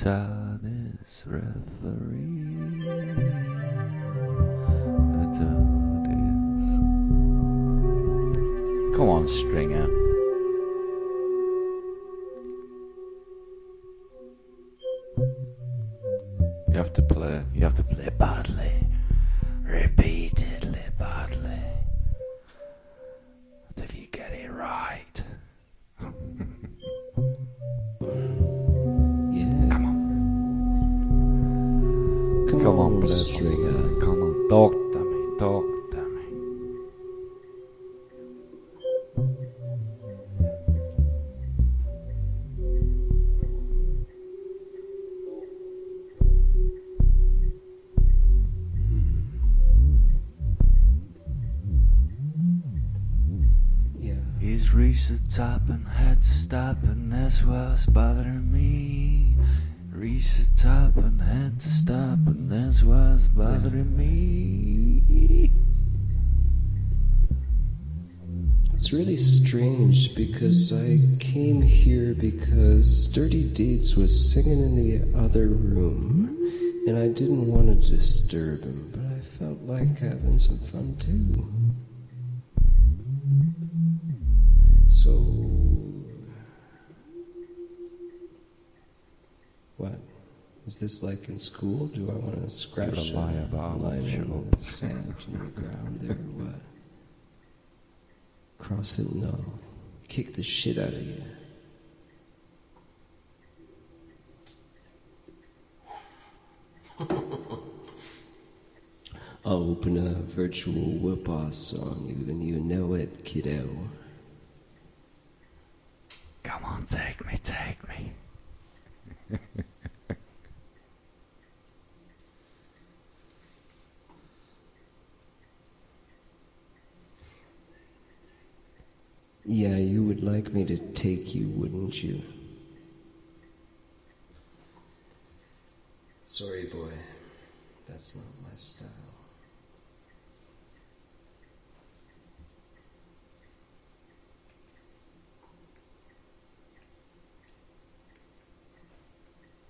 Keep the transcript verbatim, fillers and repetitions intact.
TARDIS referee. The TARDIS. Come on, Stringer. You have to play. You have to play badly, repeatedly badly, till you get it right. Yeah. Come on. Come, Come on, on, play Stringer. Come on, talk to me. Talk to me. His reset up and had to stop, and that's what's bothering me. Reset up and had to stop, and that's what's bothering me. It's really strange because I came here because Dirty Deeds was singing in the other room, and I didn't want to disturb him, but I felt like having some fun too. So, what? Is this like in school? Do I want to scratch a line in the sand in the ground there or what? Cross it? No. Kick the shit out of you. I'll open a virtual whoop-ass on you and you know it, kiddo. Come on, take me, take me. Yeah, you would like me to take you, wouldn't you? Sorry, boy. That's not my style.